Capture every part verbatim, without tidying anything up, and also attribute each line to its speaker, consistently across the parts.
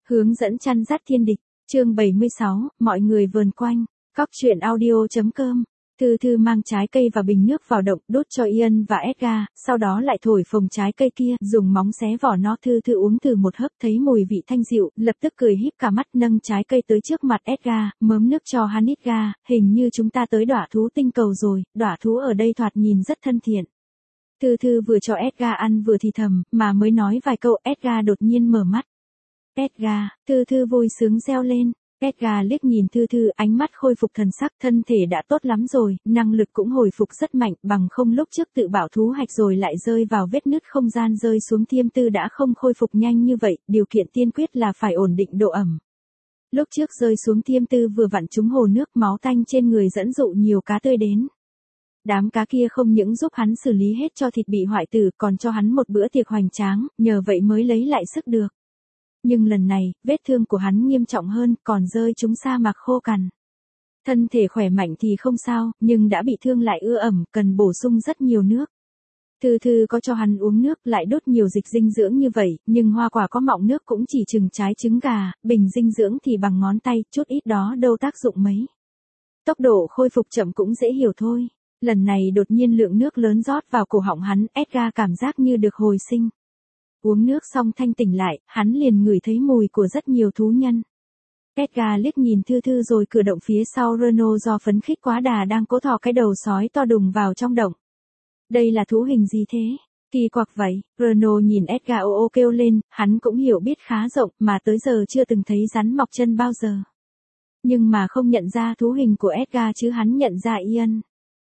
Speaker 1: Hướng dẫn chăn dắt thiên địch, chương bảy mươi sáu, mọi người vờn quanh, góc truyện audio.com. Thư Thư mang trái cây và bình nước vào động đốt cho Ian và Edgar, sau đó lại thổi phồng trái cây kia, dùng móng xé vỏ nó. Thư Thư uống thử một hớp thấy mùi vị thanh dịu, lập tức cười híp cả mắt nâng trái cây tới trước mặt Edgar, mớm nước cho hắn ít ga, hình như chúng ta tới đọa thú tinh cầu rồi, đọa thú ở đây thoạt nhìn rất thân thiện. Thư Thư vừa cho Edgar ăn vừa thì thầm, mà mới nói vài câu Edgar đột nhiên mở mắt. Edgar, Thư Thư vui sướng reo lên. Edgar liếc nhìn Thư Thư, ánh mắt khôi phục thần sắc, thân thể đã tốt lắm rồi, năng lực cũng hồi phục rất mạnh, bằng không lúc trước tự bảo thú hạch rồi lại rơi vào vết nứt không gian rơi xuống thiêm tư đã không khôi phục nhanh như vậy, điều kiện tiên quyết là phải ổn định độ ẩm. Lúc trước rơi xuống thiêm tư vừa vặn trúng hồ nước, máu tanh trên người dẫn dụ nhiều cá tươi đến. Đám cá kia không những giúp hắn xử lý hết cho thịt bị hoại tử, còn cho hắn một bữa tiệc hoành tráng, nhờ vậy mới lấy lại sức được. Nhưng lần này, vết thương của hắn nghiêm trọng hơn, còn rơi trúng sa mạc khô cằn. Thân thể khỏe mạnh thì không sao, nhưng đã bị thương lại ưa ẩm, cần bổ sung rất nhiều nước. Thư Thư có cho hắn uống nước, lại đốt nhiều dịch dinh dưỡng như vậy, nhưng hoa quả có mọng nước cũng chỉ chừng trái trứng gà, bình dinh dưỡng thì bằng ngón tay, chút ít đó đâu tác dụng mấy. Tốc độ khôi phục chậm cũng dễ hiểu thôi. Lần này đột nhiên lượng nước lớn rót vào cổ họng hắn, Edgar cảm giác như được hồi sinh. Uống nước xong thanh tỉnh lại, hắn liền ngửi thấy mùi của rất nhiều thú nhân. Edgar liếc nhìn Thư Thư rồi cử động phía sau Renault do phấn khích quá đà đang cố thò cái đầu sói to đùng vào trong động. Đây là thú hình gì thế? Kỳ quặc vậy, Renault nhìn Edgar ô ô kêu lên, hắn cũng hiểu biết khá rộng mà tới giờ chưa từng thấy rắn mọc chân bao giờ. Nhưng mà không nhận ra thú hình của Edgar chứ hắn nhận ra Ian.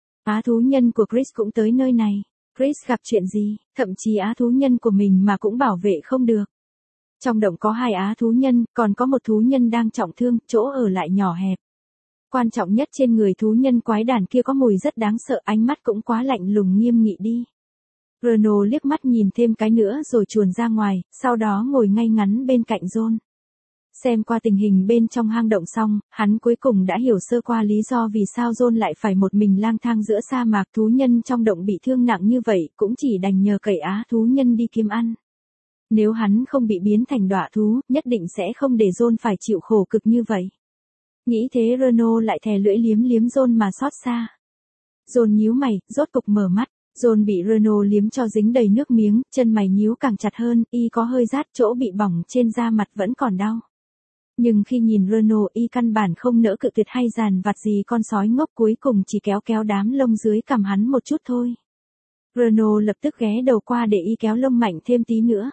Speaker 1: Á thú nhân của Chris cũng tới nơi này. Chris gặp chuyện gì, thậm chí á thú nhân của mình mà cũng bảo vệ không được. Trong động có hai á thú nhân, còn có một thú nhân đang trọng thương, chỗ ở lại nhỏ hẹp. Quan trọng nhất trên người thú nhân quái đản kia có mùi rất đáng sợ, ánh mắt cũng quá lạnh lùng nghiêm nghị đi. Renault liếc mắt nhìn thêm cái nữa rồi chuồn ra ngoài, sau đó ngồi ngay ngắn bên cạnh John. Xem qua tình hình bên trong hang động xong, hắn cuối cùng đã hiểu sơ qua lý do vì sao John lại phải một mình lang thang giữa sa mạc. Thú nhân trong động bị thương nặng như vậy, cũng chỉ đành nhờ cậy á thú nhân đi kiếm ăn. Nếu hắn không bị biến thành đọa thú, nhất định sẽ không để John phải chịu khổ cực như vậy. Nghĩ thế Renault lại thè lưỡi liếm liếm John mà xót xa. John nhíu mày, rốt cục mở mắt. John bị Renault liếm cho dính đầy nước miếng, chân mày nhíu càng chặt hơn, y có hơi rát, chỗ bị bỏng trên da mặt vẫn còn đau. Nhưng khi nhìn Renault, y căn bản không nỡ cự tuyệt hay giàn vặt gì con sói ngốc, cuối cùng chỉ kéo kéo đám lông dưới cằm hắn một chút thôi. Renault lập tức ghé đầu qua để y kéo lông mạnh thêm tí nữa.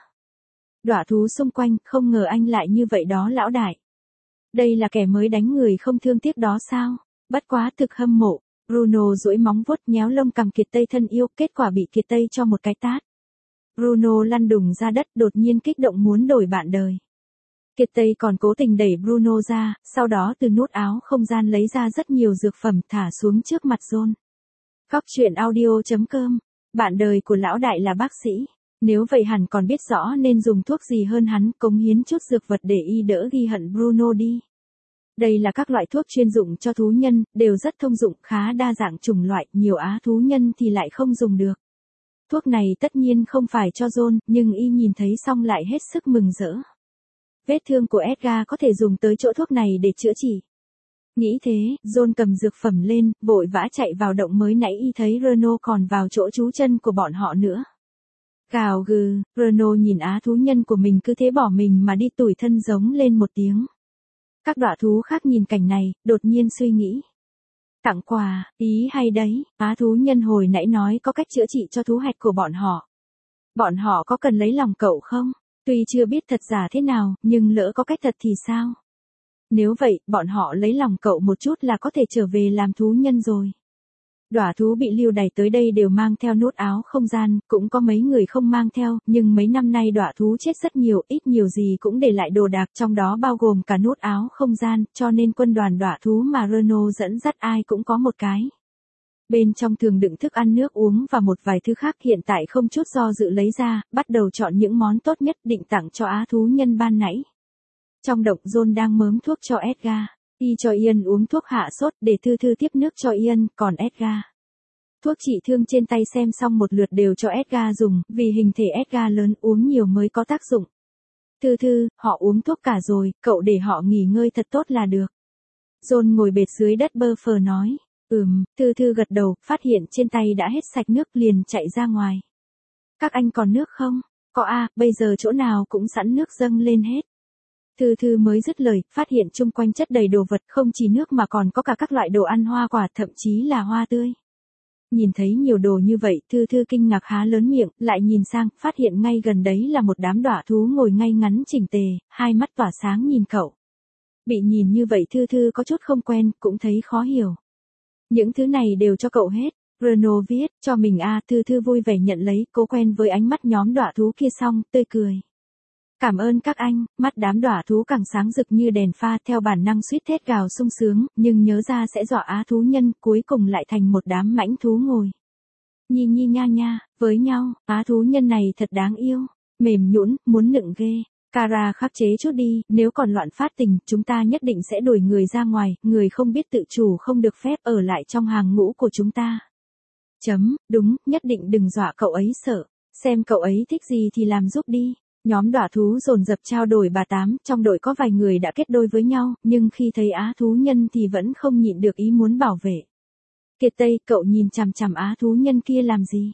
Speaker 1: Đọa thú xung quanh, không ngờ anh lại như vậy đó lão đại. Đây là kẻ mới đánh người không thương tiếc đó sao? Bất quá thực hâm mộ. Bruno duỗi móng vuốt nhéo lông cằm Kiệt Tây thân yêu, kết quả bị Kiệt Tây cho một cái tát. Bruno lăn đùng ra đất, đột nhiên kích động muốn đổi bạn đời. Kiệt Tây còn cố tình đẩy Bruno ra, sau đó từ nút áo không gian lấy ra rất nhiều dược phẩm thả xuống trước mặt John. Góc truyện audio.com, bạn đời của lão đại là bác sĩ. Nếu vậy hẳn còn biết rõ nên dùng thuốc gì hơn hắn, cống hiến chút dược vật để y đỡ ghi hận Bruno đi. Đây là các loại thuốc chuyên dụng cho thú nhân, đều rất thông dụng, khá đa dạng chủng loại, nhiều á thú nhân thì lại không dùng được. Thuốc này tất nhiên không phải cho John, nhưng y nhìn thấy xong lại hết sức mừng rỡ. Vết thương của Edgar có thể dùng tới chỗ thuốc này để chữa trị. Nghĩ thế, John cầm dược phẩm lên, vội vã chạy vào động. Mới nãy y thấy Renault còn vào chỗ trú chân của bọn họ nữa. Gào gừ, Renault nhìn á thú nhân của mình cứ thế bỏ mình mà đi, tủi thân giống lên một tiếng. Các đọa thú khác nhìn cảnh này, đột nhiên suy nghĩ. Tặng quà, ý hay đấy, á thú nhân hồi nãy nói có cách chữa trị cho thú hạch của bọn họ. Bọn họ có cần lấy lòng cậu không? Tuy chưa biết thật giả thế nào, nhưng lỡ có cách thật thì sao? Nếu vậy, bọn họ lấy lòng cậu một chút là có thể trở về làm thú nhân rồi. Đọa thú bị lưu đày tới đây đều mang theo nút áo không gian, cũng có mấy người không mang theo, nhưng mấy năm nay đọa thú chết rất nhiều, ít nhiều gì cũng để lại đồ đạc, trong đó bao gồm cả nút áo không gian, cho nên quân đoàn đọa thú mà Renault dẫn dắt ai cũng có một cái. Bên trong thường đựng thức ăn nước uống và một vài thứ khác, hiện tại không chút do dự lấy ra, bắt đầu chọn những món tốt nhất định tặng cho á thú nhân ban nãy. Trong động John đang mớm thuốc cho Edgar. Y cho Ian uống thuốc hạ sốt, để Thư Thư tiếp nước cho Ian, còn Edgar. Thuốc trị thương trên tay xem xong một lượt đều cho Edgar dùng, vì hình thể Edgar lớn, uống nhiều mới có tác dụng. Thư Thư, họ uống thuốc cả rồi, cậu để họ nghỉ ngơi thật tốt là được. John ngồi bệt dưới đất bơ phờ nói. Ừm, Thư Thư gật đầu, phát hiện trên tay đã hết sạch nước liền chạy ra ngoài. Các anh còn nước không? Có à, bây giờ chỗ nào cũng sẵn nước dâng lên hết. Thư Thư mới dứt lời, phát hiện chung quanh chất đầy đồ vật, không chỉ nước mà còn có cả các loại đồ ăn hoa quả, thậm chí là hoa tươi. Nhìn thấy nhiều đồ như vậy, Thư Thư kinh ngạc há lớn miệng, lại nhìn sang, phát hiện ngay gần đấy là một đám đọa thú ngồi ngay ngắn chỉnh tề, hai mắt tỏa sáng nhìn cậu. Bị nhìn như vậy Thư Thư có chút không quen, cũng thấy khó hiểu. Những thứ này đều cho cậu hết. Renault viết, cho mình a. Thư Thư vui vẻ nhận lấy, cố quen với ánh mắt nhóm đọa thú kia xong, tươi cười. Cảm ơn các anh, mắt đám đọa thú càng sáng rực như đèn pha, theo bản năng suýt thét gào sung sướng, nhưng nhớ ra sẽ dọa á thú nhân, cuối cùng lại thành một đám mãnh thú ngồi. Nhi nhi nha nha, với nhau, á thú nhân này thật đáng yêu, mềm nhũn, muốn nựng ghê. Kara khắc chế chút đi, nếu còn loạn phát tình, chúng ta nhất định sẽ đuổi người ra ngoài, người không biết tự chủ không được phép ở lại trong hàng ngũ của chúng ta. Chấm, đúng, nhất định đừng dọa cậu ấy sợ, xem cậu ấy thích gì thì làm giúp đi. Nhóm đọa thú dồn dập trao đổi bà tám, trong đội có vài người đã kết đôi với nhau, nhưng khi thấy á thú nhân thì vẫn không nhịn được ý muốn bảo vệ. Kiệt Tây, cậu nhìn chằm chằm á thú nhân kia làm gì?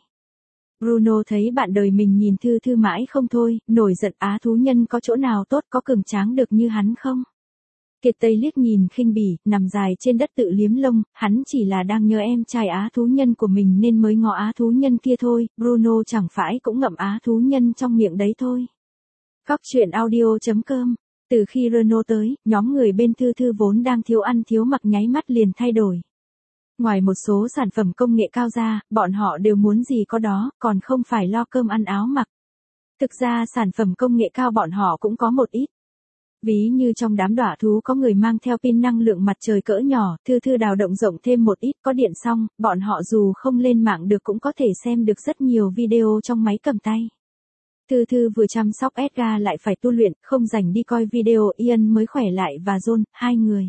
Speaker 1: Bruno thấy bạn đời mình nhìn Thư Thư mãi không thôi, nổi giận á thú nhân có chỗ nào tốt có cường tráng được như hắn không? Kiệt Tây liếc nhìn khinh bỉ, nằm dài trên đất tự liếm lông, hắn chỉ là đang nhớ em trai á thú nhân của mình nên mới ngó á thú nhân kia thôi, Bruno chẳng phải cũng ngậm á thú nhân trong miệng đấy thôi. Cóc truyện audio chấm com. Từ khi Renault tới, nhóm người bên Thư Thư vốn đang thiếu ăn thiếu mặc nháy mắt liền thay đổi. Ngoài một số sản phẩm công nghệ cao ra, bọn họ đều muốn gì có đó, còn không phải lo cơm ăn áo mặc. Thực ra sản phẩm công nghệ cao bọn họ cũng có một ít. Ví như trong đám đọa thú có người mang theo pin năng lượng mặt trời cỡ nhỏ, Thư Thư đào động rộng thêm một ít, có điện xong, bọn họ dù không lên mạng được cũng có thể xem được rất nhiều video trong máy cầm tay. Thư Thư vừa chăm sóc Edgar lại phải tu luyện, không rảnh đi coi video, Ian mới khỏe lại và John, hai người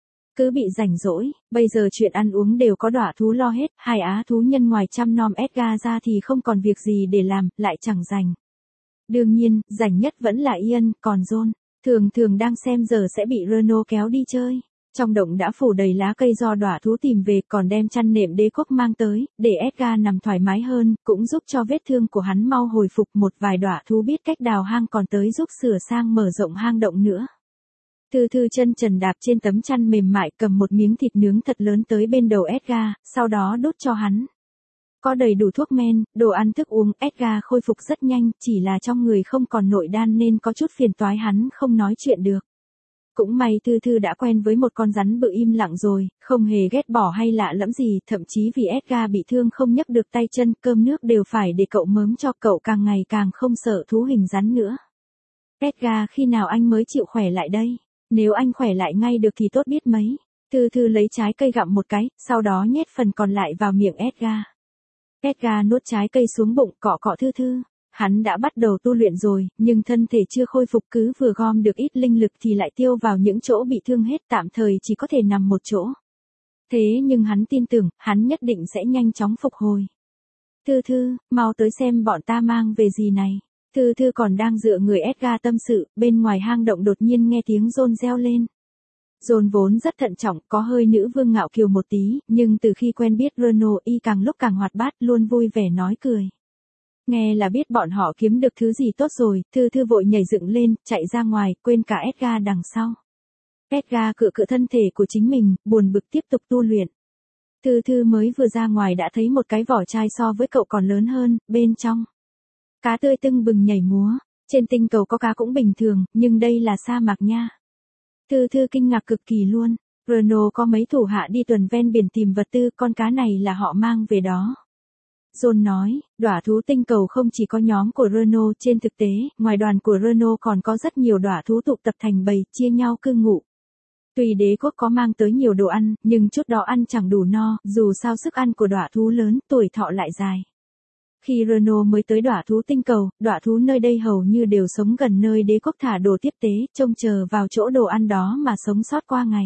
Speaker 1: cứ bị rảnh rỗi, bây giờ chuyện ăn uống đều có đọa thú lo hết, hai á thú nhân ngoài chăm nom Edgar ra thì không còn việc gì để làm, lại chẳng rảnh. Đương nhiên, rảnh nhất vẫn là Ian, còn John, thường thường đang xem giờ sẽ bị Renault kéo đi chơi. Trong động đã phủ đầy lá cây do đọa thú tìm về, còn đem chăn nệm đế quốc mang tới, để Edgar nằm thoải mái hơn, cũng giúp cho vết thương của hắn mau hồi phục. Một vài đọa thú biết cách đào hang còn tới giúp sửa sang mở rộng hang động nữa. Thư Thư chân trần đạp trên tấm chăn mềm mại, cầm một miếng thịt nướng thật lớn tới bên đầu Edgar, sau đó đút cho hắn. Có đầy đủ thuốc men, đồ ăn thức uống, Edgar khôi phục rất nhanh, chỉ là trong người không còn nội đan nên có chút phiền toái, hắn không nói chuyện được. Cũng may Thư Thư đã quen với một con rắn bự im lặng rồi, không hề ghét bỏ hay lạ lẫm gì, thậm chí vì Edgar bị thương không nhấc được tay chân, cơm nước đều phải để cậu mớm cho, cậu càng ngày càng không sợ thú hình rắn nữa. Edgar, khi nào anh mới chịu khỏe lại đây? Nếu anh khỏe lại ngay được thì tốt biết mấy. Thư Thư lấy trái cây gặm một cái, sau đó nhét phần còn lại vào miệng Edgar. Edgar nuốt trái cây xuống bụng, cọ cọ Thư Thư. Hắn đã bắt đầu tu luyện rồi, nhưng thân thể chưa khôi phục, cứ vừa gom được ít linh lực thì lại tiêu vào những chỗ bị thương hết, tạm thời chỉ có thể nằm một chỗ. Thế nhưng hắn tin tưởng, hắn nhất định sẽ nhanh chóng phục hồi. Thư Thư, mau tới xem bọn ta mang về gì này. Thư Thư còn đang dựa người Edgar tâm sự, bên ngoài hang động đột nhiên nghe tiếng John reo lên. John vốn rất thận trọng, có hơi nữ vương ngạo kiều một tí, nhưng từ khi quen biết Renault y càng lúc càng hoạt bát, luôn vui vẻ nói cười. Nghe là biết bọn họ kiếm được thứ gì tốt rồi, Thư Thư vội nhảy dựng lên, chạy ra ngoài, quên cả Edgar đằng sau. Edgar cựa cựa thân thể của chính mình, buồn bực tiếp tục tu luyện. Thư Thư mới vừa ra ngoài đã thấy một cái vỏ chai so với cậu còn lớn hơn, bên trong cá tươi tưng bừng nhảy múa, trên tinh cầu có cá cũng bình thường, nhưng đây là sa mạc nha. Thư Thư kinh ngạc cực kỳ luôn, Renault có mấy thủ hạ đi tuần ven biển tìm vật tư, con cá này là họ mang về đó. John nói, đọa thú tinh cầu không chỉ có nhóm của Renault, trên thực tế, ngoài đoàn của Renault còn có rất nhiều đọa thú tụ tập thành bầy, chia nhau cư ngụ. Tuy đế quốc có mang tới nhiều đồ ăn, nhưng chút đó ăn chẳng đủ no, dù sao sức ăn của đọa thú lớn, tuổi thọ lại dài. Khi Renault mới tới đọa thú tinh cầu, đọa thú nơi đây hầu như đều sống gần nơi đế quốc thả đồ tiếp tế, trông chờ vào chỗ đồ ăn đó mà sống sót qua ngày.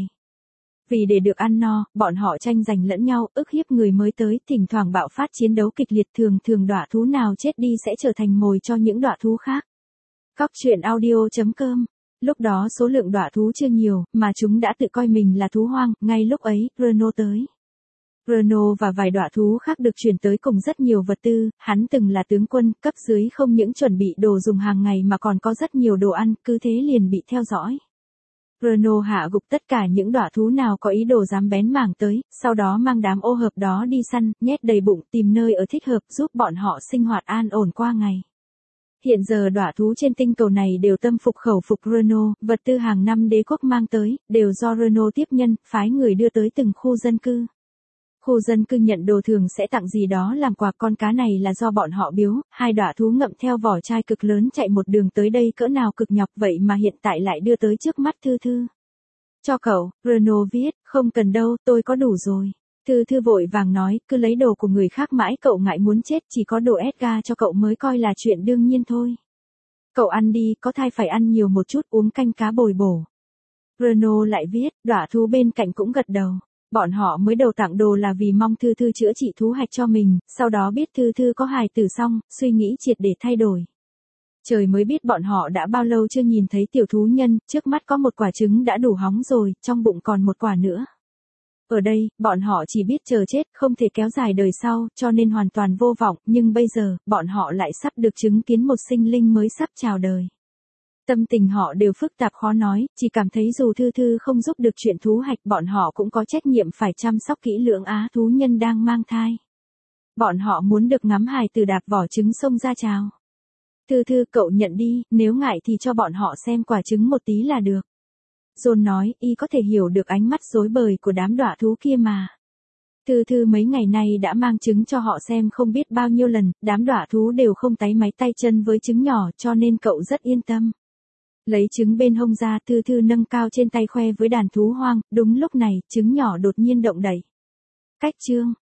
Speaker 1: Vì để được ăn no, bọn họ tranh giành lẫn nhau, ức hiếp người mới tới, thỉnh thoảng bạo phát chiến đấu kịch liệt, thường thường đọa thú nào chết đi sẽ trở thành mồi cho những đọa thú khác. Cóc truyện audio chấm com. Lúc đó số lượng đọa thú chưa nhiều, mà chúng đã tự coi mình là thú hoang, ngay lúc ấy, Renault tới. Renault và vài đọa thú khác được chuyển tới cùng rất nhiều vật tư, hắn từng là tướng quân, cấp dưới không những chuẩn bị đồ dùng hàng ngày mà còn có rất nhiều đồ ăn, cứ thế liền bị theo dõi. Renault hạ gục tất cả những đọa thú nào có ý đồ dám bén mảng tới, sau đó mang đám ô hợp đó đi săn, nhét đầy bụng, tìm nơi ở thích hợp giúp bọn họ sinh hoạt an ổn qua ngày. Hiện giờ đọa thú trên tinh cầu này đều tâm phục khẩu phục Renault, vật tư hàng năm đế quốc mang tới, đều do Renault tiếp nhân, phái người đưa tới từng khu dân cư. Khu dân cư nhận đồ thường sẽ tặng gì đó làm quà, con cá này là do bọn họ biếu, hai đọa thú ngậm theo vỏ chai cực lớn chạy một đường tới đây cỡ nào cực nhọc vậy mà hiện tại lại đưa tới trước mắt Thư Thư. Cho cậu, Renault viết, không cần đâu, tôi có đủ rồi. Thư Thư vội vàng nói, cứ lấy đồ của người khác mãi cậu ngại muốn chết, chỉ có đồ Edgar cho cậu mới coi là chuyện đương nhiên thôi. Cậu ăn đi, có thai phải ăn nhiều một chút, uống canh cá bồi bổ. Renault lại viết, đọa thú bên cạnh cũng gật đầu. Bọn họ mới đầu tặng đồ là vì mong Thư Thư chữa trị thú hạch cho mình, sau đó biết Thư Thư có hài tử xong, suy nghĩ triệt để thay đổi. Trời mới biết bọn họ đã bao lâu chưa nhìn thấy tiểu thú nhân, trước mắt có một quả trứng đã đủ hóng rồi, trong bụng còn một quả nữa. Ở đây, bọn họ chỉ biết chờ chết, không thể kéo dài đời sau, cho nên hoàn toàn vô vọng, nhưng bây giờ, bọn họ lại sắp được chứng kiến một sinh linh mới sắp chào đời. Tâm tình họ đều phức tạp khó nói, chỉ cảm thấy dù Thư Thư không giúp được chuyện thú hạch, bọn họ cũng có trách nhiệm phải chăm sóc kỹ lưỡng á thú nhân đang mang thai. Bọn họ muốn được ngắm hài tử đạp vỏ trứng xông ra chào. Thư Thư cậu nhận đi, nếu ngại thì cho bọn họ xem quả trứng một tí là được. John nói, y có thể hiểu được ánh mắt rối bời của đám đọa thú kia mà. Thư Thư mấy ngày nay đã mang trứng cho họ xem không biết bao nhiêu lần, đám đọa thú đều không táy máy tay chân với trứng nhỏ cho nên cậu rất yên tâm. Lấy trứng bên hông ra, Thư Thư nâng cao trên tay khoe với đàn thú hoang, đúng lúc này, trứng nhỏ đột nhiên động đậy. Cách chương